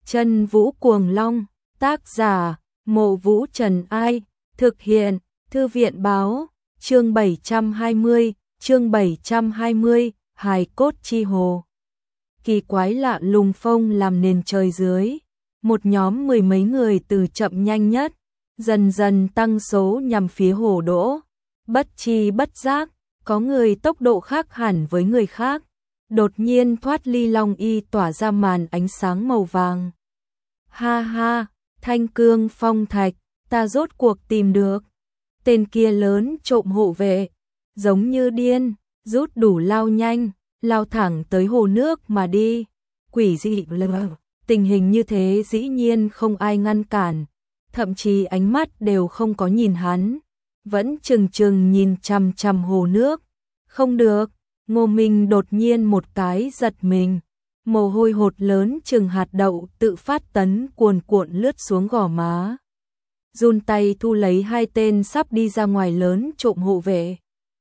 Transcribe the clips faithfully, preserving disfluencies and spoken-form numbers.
Chân Vũ Cuồng Long, tác giả, Mộ Vũ Trần Ai, thực hiện, Thư viện Báo, chương bảy trăm hai mươi, chương bảy trăm hai mươi, hài cốt chi hồ. Kỳ quái lạ lùng phong làm nền trời dưới, một nhóm mười mấy người từ chậm nhanh nhất, dần dần tăng số nhằm phía hồ đỗ. Bất chi bất giác, có người tốc độ khác hẳn với người khác, đột nhiên thoát ly long y tỏa ra màn ánh sáng màu vàng. Ha ha, Thanh Cương Phong Thạch, ta rốt cuộc tìm được. Tên kia lớn trộm hộ vệ, giống như điên, rút đủ lao nhanh, lao thẳng tới hồ nước mà đi. Quỷ dị lờ, tình hình như thế dĩ nhiên không ai ngăn cản, thậm chí ánh mắt đều không có nhìn hắn, vẫn chừng chừng nhìn chằm chằm hồ nước. Không được, Ngô Minh đột nhiên một cái giật mình, mồ hôi hột lớn chừng hạt đậu tự phát tấn cuồn cuộn lướt xuống gò má. Run tay thu lấy hai tên sắp đi ra ngoài lớn trộm hộ vệ.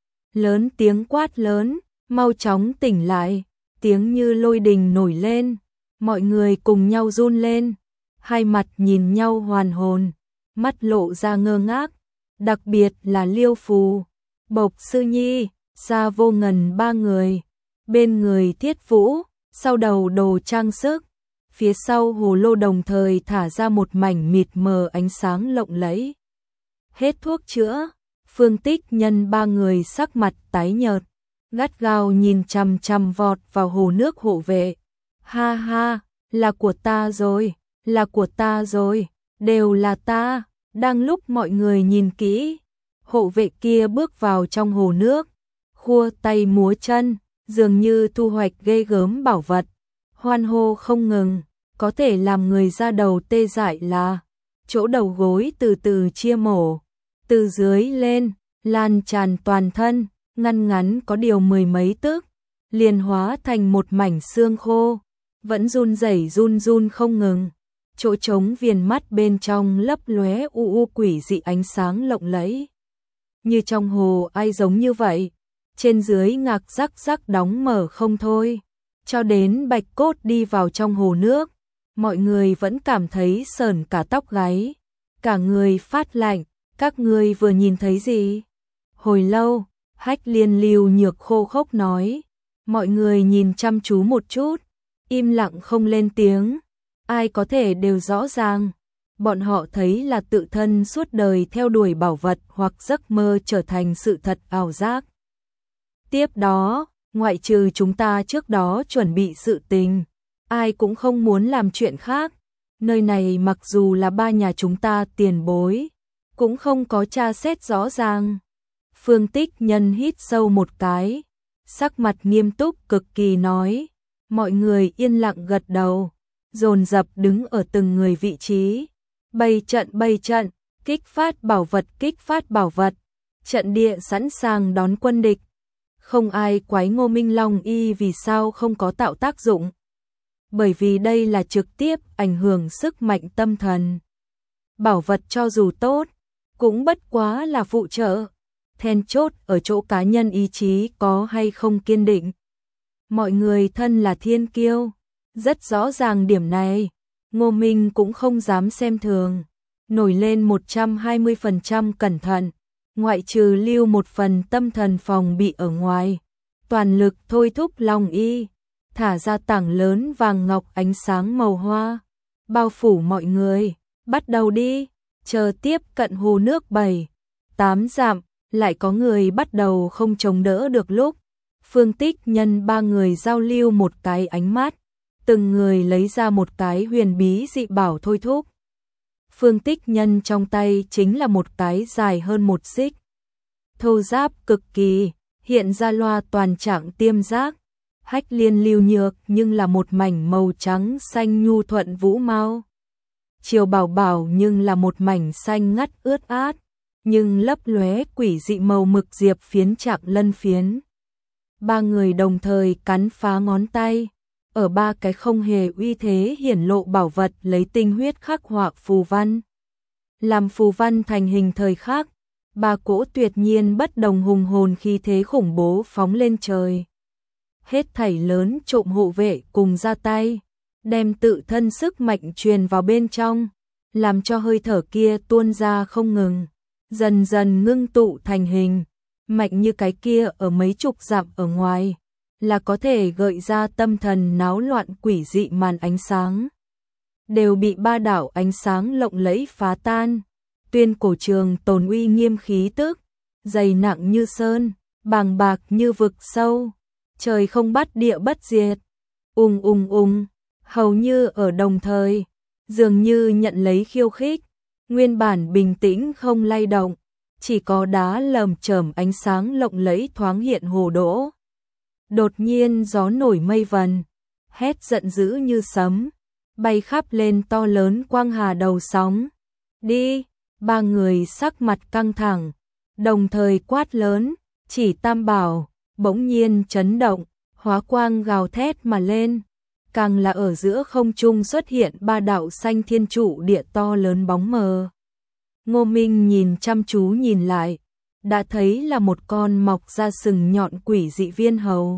Lớn tiếng quát lớn, mau chóng tỉnh lại, tiếng như lôi đình nổi lên, mọi người cùng nhau run lên, hai mặt nhìn nhau hoàn hồn, mắt lộ ra ngơ ngác, đặc biệt là Liêu Phù, Bộc Sư Nhi, Sa Vô Ngần ba người, bên người Thiết Vũ, sau đầu đồ trang sức, phía sau hồ lô đồng thời thả ra một mảnh mịt mờ ánh sáng lộng lẫy. Hết thuốc chữa, Phương Tích Nhân ba người sắc mặt tái nhợt, gắt gao nhìn chằm chằm vọt vào hồ nước hộ vệ. Ha ha, là của ta rồi, là của ta rồi, đều là ta. Đang lúc mọi người nhìn kỹ, hộ vệ kia bước vào trong hồ nước, khua tay múa chân, dường như thu hoạch ghê gớm bảo vật, hoan hô không ngừng, có thể làm người ra đầu tê dại là chỗ đầu gối từ từ chia mổ, từ dưới lên, lan tràn toàn thân, ngăn ngắn có điều mười mấy tức, liền hóa thành một mảnh xương khô, vẫn run rẩy run run không ngừng. Chỗ trống viền mắt bên trong lấp lóe u u quỷ dị ánh sáng lộng lẫy. Như trong hồ ai giống như vậy, trên dưới ngạc rắc rắc đóng mở không thôi, cho đến Bạch Cốt đi vào trong hồ nước, mọi người vẫn cảm thấy sởn cả tóc gáy, cả người phát lạnh. Các ngươi vừa nhìn thấy gì? Hồi lâu, Hách Liên Lưu Nhược khô khốc nói, mọi người nhìn chăm chú một chút, im lặng không lên tiếng. Ai có thể đều rõ ràng, bọn họ thấy là tự thân suốt đời theo đuổi bảo vật hoặc giấc mơ trở thành sự thật ảo giác. Tiếp đó, ngoại trừ chúng ta trước đó chuẩn bị sự tình, ai cũng không muốn làm chuyện khác. Nơi này mặc dù là ba nhà chúng ta tiền bối, cũng không có tra xét rõ ràng. Phương Tích Nhân hít sâu một cái, sắc mặt nghiêm túc cực kỳ nói, mọi người yên lặng gật đầu, dồn dập đứng ở từng người vị trí, bày trận bày trận, kích phát bảo vật kích phát bảo vật, trận địa sẵn sàng đón quân địch. Không ai quái Ngô Minh Long y vì sao không có tạo tác dụng, bởi vì đây là trực tiếp ảnh hưởng sức mạnh tâm thần. Bảo vật cho dù tốt, cũng bất quá là phụ trợ, then chốt ở chỗ cá nhân ý chí có hay không kiên định. Mọi người thân là thiên kiêu, rất rõ ràng điểm này, Ngô Minh cũng không dám xem thường, nổi lên một trăm hai mươi phần trăm cẩn thận, ngoại trừ lưu một phần tâm thần phòng bị ở ngoài, toàn lực thôi thúc long y, thả ra tảng lớn vàng ngọc ánh sáng màu hoa, bao phủ mọi người, bắt đầu đi, chờ tiếp cận hồ nước bảy, tám dặm, lại có người bắt đầu không chống đỡ được lúc, Phương Tích Nhân ba người giao lưu một cái ánh mắt, từng người lấy ra một cái huyền bí dị bảo thôi thúc. Phương Tích Nhân trong tay chính là một cái dài hơn một xích, thô giáp cực kỳ, hiện ra loa toàn trạng tiêm giác. Hách Liên Lưu Nhược nhưng là một mảnh màu trắng xanh nhu thuận vũ mau. Triều Bảo Bảo nhưng là một mảnh xanh ngắt ướt át, nhưng lấp lóe quỷ dị màu mực diệp phiến trạng lân phiến. Ba người đồng thời cắn phá ngón tay, ở ba cái không hề uy thế hiển lộ bảo vật lấy tinh huyết khắc họa phù văn. Làm phù văn thành hình thời khắc, ba cỗ tuyệt nhiên bất đồng hùng hồn khí thế khủng bố phóng lên trời. Hết thảy lớn trộm hộ vệ cùng ra tay, đem tự thân sức mạnh truyền vào bên trong, làm cho hơi thở kia tuôn ra không ngừng, dần dần ngưng tụ thành hình, mạnh như cái kia ở mấy chục dặm ở ngoài, là có thể gợi ra tâm thần náo loạn quỷ dị màn ánh sáng. Đều bị ba đạo ánh sáng lộng lẫy phá tan. Tuyên cổ trường tồn uy nghiêm khí tức, dày nặng như sơn, bàng bạc như vực sâu, trời không bắt địa bất diệt. Ùng ùng ùng, hầu như ở đồng thời, dường như nhận lấy khiêu khích, nguyên bản bình tĩnh không lay động, chỉ có đá lởm chởm ánh sáng lộng lẫy thoáng hiện hồ đỗ. Đột nhiên gió nổi mây vần, hét giận dữ như sấm, bay khắp lên to lớn quang hà đầu sóng. Đi! Ba người sắc mặt căng thẳng, đồng thời quát lớn, chỉ tam bảo, bỗng nhiên chấn động, hóa quang gào thét mà lên. Càng là ở giữa không trung xuất hiện ba đạo xanh thiên trụ địa to lớn bóng mờ. Ngô Minh nhìn chăm chú nhìn lại, đã thấy là một con mọc ra sừng nhọn quỷ dị viên hầu.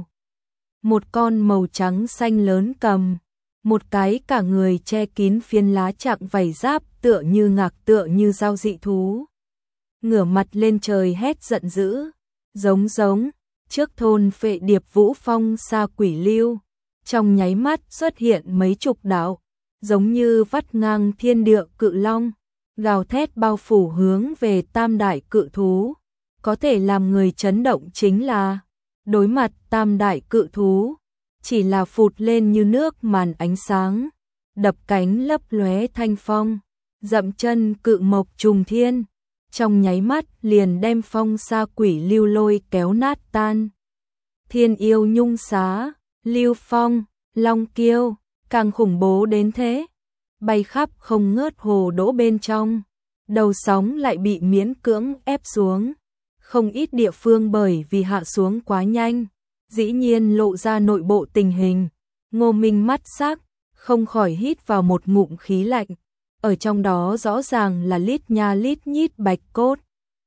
Một con màu trắng xanh lớn cầm, một cái cả người che kín phiến lá chạm vảy giáp tựa như ngạc tựa như dao dị thú. Ngửa mặt lên trời hét giận dữ, giống giống, trước thôn phệ điệp vũ phong xa quỷ lưu, trong nháy mắt xuất hiện mấy chục đạo, giống như vắt ngang thiên địa cự long, gào thét bao phủ hướng về tam đại cự thú. Có thể làm người chấn động chính là, đối mặt tam đại cự thú, chỉ là phụt lên như nước màn ánh sáng, đập cánh lấp lóe thanh phong, dậm chân cự mộc trùng thiên, trong nháy mắt liền đem phong sa quỷ lưu lôi kéo nát tan. Thiên yêu nhung xá, lưu phong, long kiêu, càng khủng bố đến thế, bay khắp không ngớt hồ đỗ bên trong, đầu sóng lại bị miễn cưỡng ép xuống. Không ít địa phương bởi vì hạ xuống quá nhanh, dĩ nhiên lộ ra nội bộ tình hình. Ngô Minh mắt sắc, không khỏi hít vào một ngụm khí lạnh. Ở trong đó rõ ràng là lít nha lít nhít bạch cốt.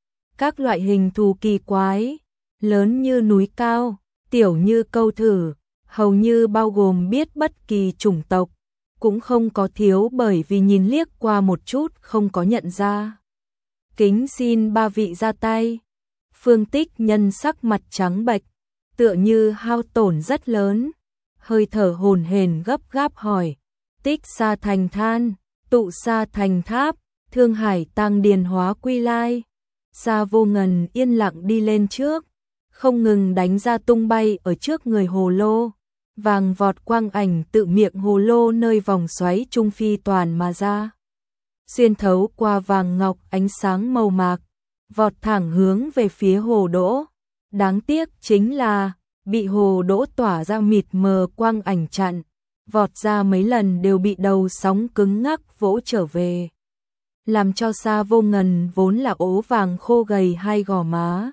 Các loại hình thù kỳ quái, lớn như núi cao, tiểu như câu thử, hầu như bao gồm biết bất kỳ chủng tộc, cũng không có thiếu bởi vì nhìn liếc qua một chút không có nhận ra. Kính xin ba vị ra tay. Phương Tích Nhân sắc mặt trắng bệch, tựa như hao tổn rất lớn, hơi thở hổn hển gấp gáp hỏi, tích xa thành than, tụ xa thành tháp, thương hải tăng điền hóa quy lai. Sa Vô Ngần yên lặng đi lên trước, không ngừng đánh ra tung bay ở trước người hồ lô, vàng vọt quang ảnh tự miệng hồ lô nơi vòng xoáy trung phi toàn mà ra. Xuyên thấu qua vàng ngọc ánh sáng màu mạc, vọt thẳng hướng về phía hồ đỗ. Đáng tiếc chính là, bị hồ đỗ tỏa ra mịt mờ quang ảnh chặn, vọt ra mấy lần đều bị đầu sóng cứng ngắc vỗ trở về. Làm cho Sa Vô Ngần vốn là ố vàng khô gầy hai gò má.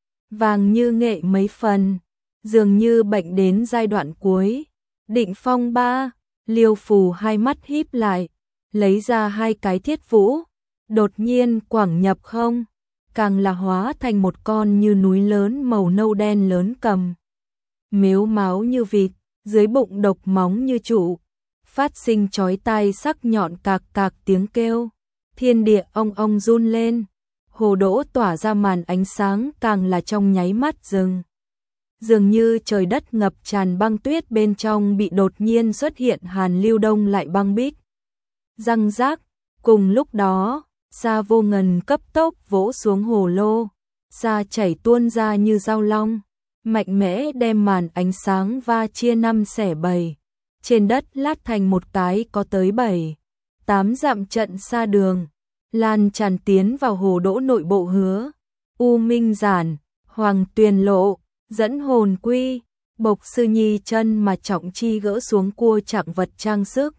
Vàng như nghệ mấy phần, dường như bệnh đến giai đoạn cuối. Định Phong ba, Liêu Phù hai mắt híp lại, lấy ra hai cái thiết vũ, đột nhiên quảng nhập không. Càng là hóa thành một con như núi lớn màu nâu đen lớn cầm. Mếu máu như vịt, dưới bụng độc móng như trụ, phát sinh chói tai sắc nhọn cạc cạc tiếng kêu. Thiên địa ong ong run lên, hồ đỗ tỏa ra màn ánh sáng càng là trong nháy mắt dừng. Dường như trời đất ngập tràn băng tuyết bên trong bị đột nhiên xuất hiện hàn lưu đông lại băng bích. Răng rác, cùng lúc đó, Sa Vô Ngần cấp tốc vỗ xuống hồ lô, sa chảy tuôn ra như dao long, mạnh mẽ đem màn ánh sáng va chia năm xẻ bảy, trên đất lát thành một cái có tới bảy, tám dặm trận xa đường, lan tràn tiến vào hồ đỗ nội bộ hứa. U Minh Giản, Hoàng Tuyền Lộ, dẫn hồn quy, Bộc Sư Nhi chân mà trọng chi gỡ xuống cua trạng vật trang sức.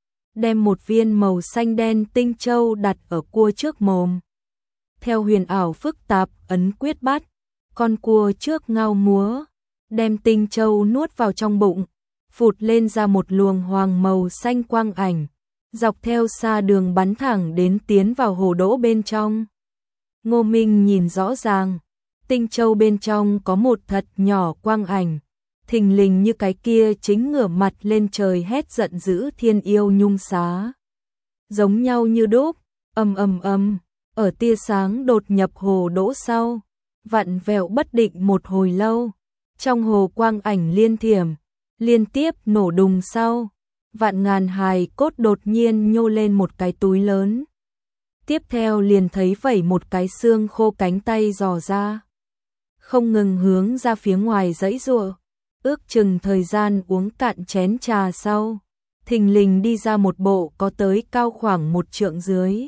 Đem một viên màu xanh đen tinh châu đặt ở cua trước mồm. Theo huyền ảo phức tạp ấn quyết bắt, con cua trước ngao múa, đem tinh châu nuốt vào trong bụng, phụt lên ra một luồng hoàng màu xanh quang ảnh, dọc theo xa đường bắn thẳng đến tiến vào hồ đỗ bên trong. Ngô Minh nhìn rõ ràng, tinh châu bên trong có một thật nhỏ quang ảnh, thình lình như cái kia chính ngửa mặt lên trời hét giận dữ thiên yêu nhung xá. Giống nhau như đúc, ầm ầm ầm, ở tia sáng đột nhập hồ đỗ sau, vặn vẹo bất định một hồi lâu, trong hồ quang ảnh liên thiểm, liên tiếp nổ đùng sau, vạn ngàn hài cốt đột nhiên nhô lên một cái túi lớn. Tiếp theo liền thấy vẩy một cái xương khô cánh tay dò ra, không ngừng hướng ra phía ngoài giãy giụa, ước chừng thời gian uống cạn chén trà sau, thình lình đi ra một bộ có tới cao khoảng một trượng dưới.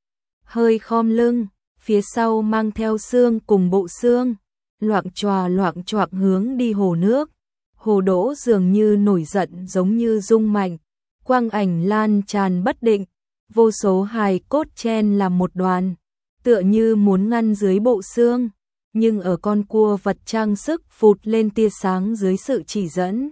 Hơi khom lưng, phía sau mang theo xương cùng bộ xương, loạng choạng loạng choạng hướng đi hồ nước. Hồ đỗ dường như nổi giận giống như rung mạnh, quang ảnh lan tràn bất định, vô số hài cốt chen làm một đoàn, tựa như muốn ngăn dưới bộ xương, nhưng ở con cua vật trang sức phụt lên tia sáng dưới sự chỉ dẫn.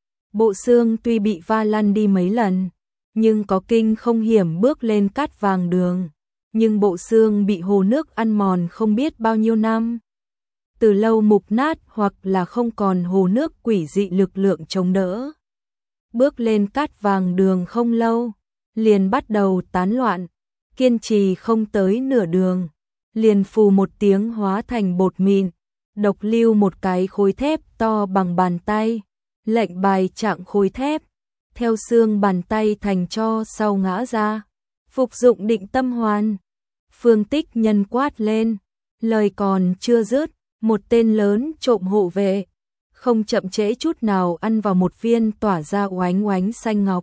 Bộ xương tuy bị va lăn đi mấy lần, nhưng có kinh không hiểm bước lên cát vàng đường, nhưng bộ xương bị hồ nước ăn mòn không biết bao nhiêu năm. Từ lâu mục nát hoặc là không còn hồ nước quỷ dị lực lượng chống đỡ. Bước lên cát vàng đường không lâu, liền bắt đầu tán loạn, kiên trì không tới nửa đường, liền phù một tiếng hóa thành bột mịn, độc lưu một cái khối thép to bằng bàn tay, lệnh bài trạng khối thép, theo xương bàn tay thành cho sau ngã ra, phục dụng định tâm hoàn. Phương Tích Nhân quát lên, lời còn chưa dứt, một tên lớn trộm hộ vệ, không chậm trễ chút nào ăn vào một viên tỏa ra oánh oánh xanh ngọc,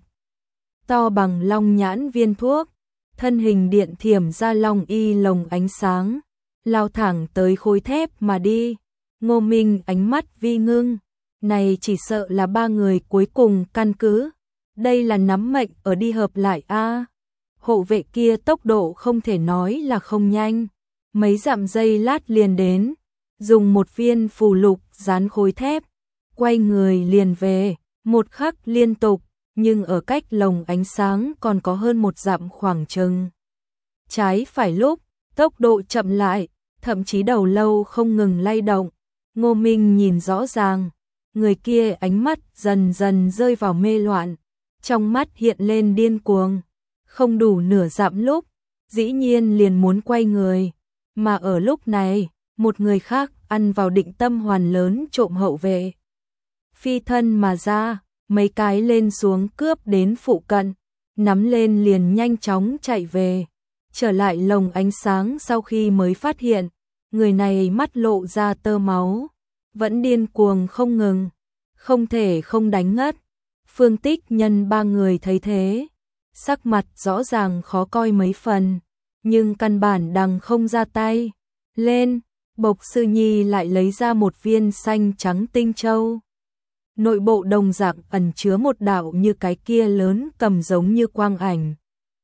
to bằng long nhãn viên thuốc, thân hình điện thiểm ra long y lồng ánh sáng, lao thẳng tới khối thép mà đi. Ngô Minh ánh mắt vi ngưng, này chỉ sợ là ba người cuối cùng căn cứ, đây là nắm mệnh ở đi hợp lại a. Hộ vệ kia tốc độ không thể nói là không nhanh, mấy dặm giây lát liền đến, dùng một viên phù lục dán khối thép, quay người liền về, một khắc liên tục, nhưng ở cách lồng ánh sáng còn có hơn một dặm khoảng chừng. Trái phải lúc, tốc độ chậm lại, thậm chí đầu lâu không ngừng lay động. Ngô Minh nhìn rõ ràng, người kia ánh mắt dần dần rơi vào mê loạn, trong mắt hiện lên điên cuồng, không đủ nửa dặm lúc, dĩ nhiên liền muốn quay người, mà ở lúc này, một người khác ăn vào định tâm hoàn lớn trộm hậu vệ. Phi thân mà ra, mấy cái lên xuống cướp đến phụ cận, nắm lên liền nhanh chóng chạy về, trở lại lồng ánh sáng sau khi mới phát hiện, người này mắt lộ ra tơ máu, vẫn điên cuồng không ngừng, không thể không đánh ngất. Phương Tích Nhân ba người thấy thế, sắc mặt rõ ràng khó coi mấy phần, nhưng căn bản đằng không ra tay. Lên, Bộc Sư Nhi lại lấy ra một viên xanh trắng tinh châu. Nội bộ đồng dạng ẩn chứa một đạo như cái kia lớn cầm giống như quang ảnh.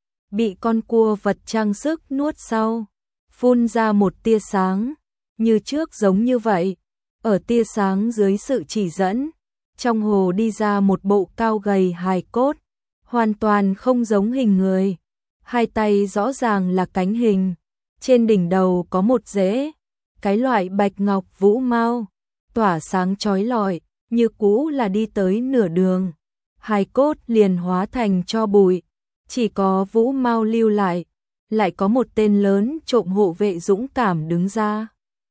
Bị con cua vật trang sức nuốt sau, phun ra một tia sáng, như trước giống như vậy. Ở tia sáng dưới sự chỉ dẫn, trong hồ đi ra một bộ cao gầy hài cốt, hoàn toàn không giống hình người. Hai tay rõ ràng là cánh hình, trên đỉnh đầu có một rễ, cái loại bạch ngọc vũ mau, tỏa sáng chói lọi, như cũ là đi tới nửa đường. Hài cốt liền hóa thành tro bụi, chỉ có vũ mau lưu lại, lại có một tên lớn trộm hộ vệ dũng cảm đứng ra.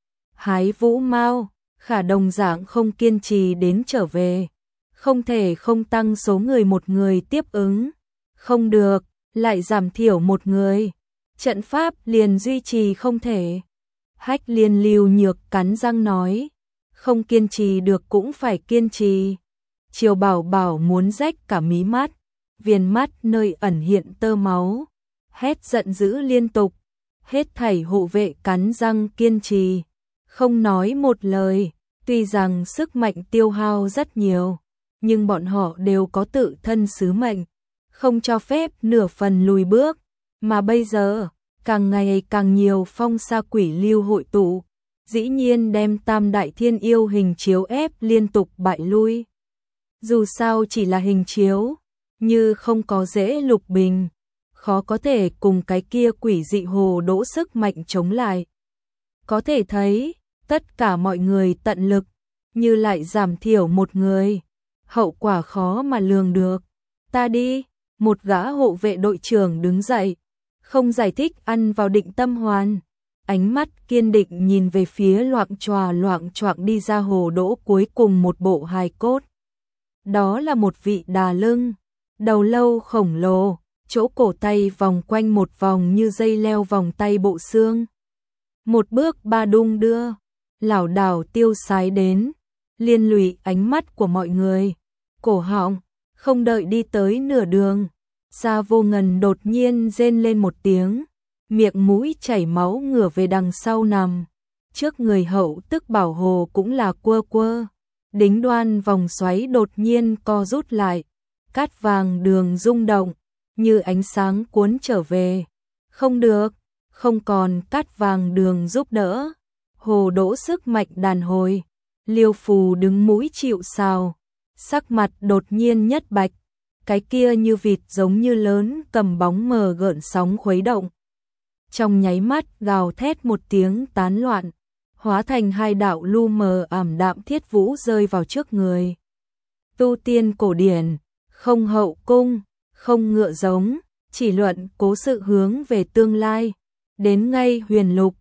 Hái vũ mau, khả đồng dạng không kiên trì đến trở về, không thể không tăng số người một người tiếp ứng, không được, lại giảm thiểu một người, trận pháp liền duy trì không thể. Hách Liên Lưu Nhược cắn răng nói, không kiên trì được cũng phải kiên trì. Triều Bảo Bảo muốn rách cả mí mắt, viền mắt nơi ẩn hiện tơ máu, hét giận dữ liên tục, hết thảy hộ vệ cắn răng kiên trì, không nói một lời. Tuy rằng sức mạnh tiêu hao rất nhiều, nhưng bọn họ đều có tự thân sứ mệnh, không cho phép nửa phần lùi bước, mà bây giờ, càng ngày càng nhiều phong sa quỷ lưu hội tụ, dĩ nhiên đem tam đại thiên yêu hình chiếu ép liên tục bại lui. Dù sao chỉ là hình chiếu, như không có dễ lục bình, khó có thể cùng cái kia quỷ dị hồ đỗ sức mạnh chống lại. Có thể thấy, tất cả mọi người tận lực, như lại giảm thiểu một người, hậu quả khó mà lường được. Ta đi, một gã hộ vệ đội trưởng đứng dậy, không giải thích ăn vào Định Tâm Hoàn, ánh mắt kiên định nhìn về phía loạng choạng loạng choạng đi ra hồ đỗ cuối cùng một bộ hài cốt. Đó là một vị đà lưng, đầu lâu khổng lồ, chỗ cổ tay vòng quanh một vòng như dây leo vòng tay bộ xương. Một bước ba đung đưa, lảo đảo tiêu sái đến, liên lụy ánh mắt của mọi người. Cổ họng, không đợi đi tới nửa đường, Gia Vô Ngần đột nhiên rên lên một tiếng, miệng mũi chảy máu ngửa về đằng sau nằm. Trước người hậu tức bảo hồ cũng là quơ quơ, đính đoan vòng xoáy đột nhiên co rút lại, cát vàng đường rung động, như ánh sáng cuốn trở về. Không được, không còn cát vàng đường giúp đỡ. Hồ đỗ sức mạnh đàn hồi, Liêu Phù đứng mũi chịu sào, sắc mặt đột nhiên nhất bạch, cái kia như vịt giống như lớn cầm bóng mờ gợn sóng khuấy động. Trong nháy mắt gào thét một tiếng tán loạn, hóa thành hai đạo lu mờ ảm đạm thiết vũ rơi vào trước người. Tu tiên cổ điển, không hậu cung, không ngựa giống, chỉ luận cố sự hướng về tương lai, đến ngay huyền lục,